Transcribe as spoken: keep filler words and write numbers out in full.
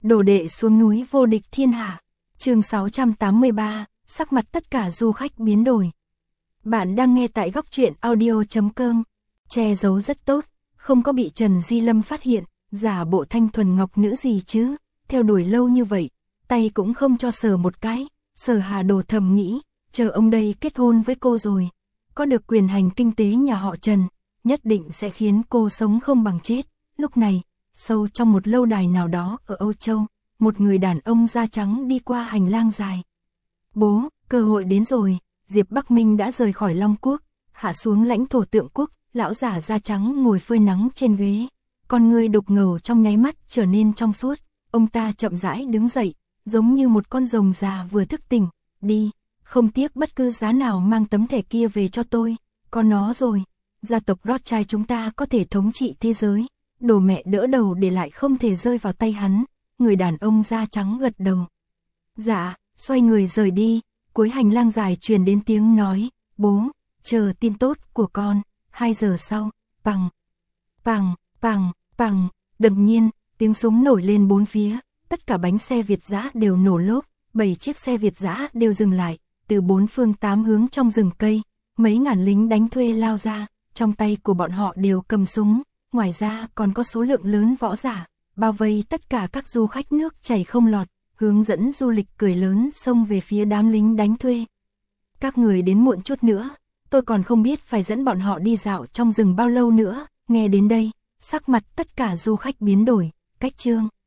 Đồ đệ xuống núi vô địch thiên hạ. Chương sáu trăm tám mươi ba, sắc mặt tất cả du khách biến đổi. Bạn đang nghe tại góc truyện audio chấm com. Che giấu rất tốt, không có bị Trần Di Lâm phát hiện, giả bộ thanh thuần ngọc nữ gì chứ, theo đuổi lâu như vậy, tay cũng không cho sờ một cái. Sở Hà Đồ thầm nghĩ, chờ ông đây kết hôn với cô rồi, có được quyền hành kinh tế nhà họ Trần, nhất định sẽ khiến cô sống không bằng chết. Lúc này, sâu trong một lâu đài nào đó ở Âu Châu, một người đàn ông da trắng đi qua hành lang dài. Bố, cơ hội đến rồi. Diệp Bắc Minh đã rời khỏi Long Quốc, hạ xuống lãnh thổ Tượng Quốc. Lão giả da trắng ngồi phơi nắng trên ghế, con người đục ngầu trong nháy mắt trở nên trong suốt. Ông ta chậm rãi đứng dậy, giống như một con rồng già vừa thức tỉnh. Đi, không tiếc bất cứ giá nào mang tấm thẻ kia về cho tôi. Có nó rồi, gia tộc Rothschild chúng ta có thể thống trị thế giới. Đồ mẹ đỡ đầu để lại không thể rơi vào tay hắn. Người đàn ông da trắng gật đầu. Dạ, xoay người rời đi. Cuối hành lang dài truyền đến tiếng nói, bố, chờ tin tốt của con. Hai giờ sau, pằng, pằng, pằng, pằng, đột nhiên, tiếng súng nổi lên bốn phía. Tất cả bánh xe Việt dã đều nổ lốp, bảy chiếc xe Việt dã đều dừng lại. Từ bốn phương tám hướng trong rừng cây, mấy ngàn lính đánh thuê lao ra, trong tay của bọn họ đều cầm súng. Ngoài ra còn có số lượng lớn võ giả, bao vây tất cả các du khách nước chảy không lọt, hướng dẫn du lịch cười lớn xông về phía đám lính đánh thuê. Các người đến muộn chút nữa, tôi còn không biết phải dẫn bọn họ đi dạo trong rừng bao lâu nữa. Nghe đến đây, sắc mặt tất cả du khách biến đổi, cách chương.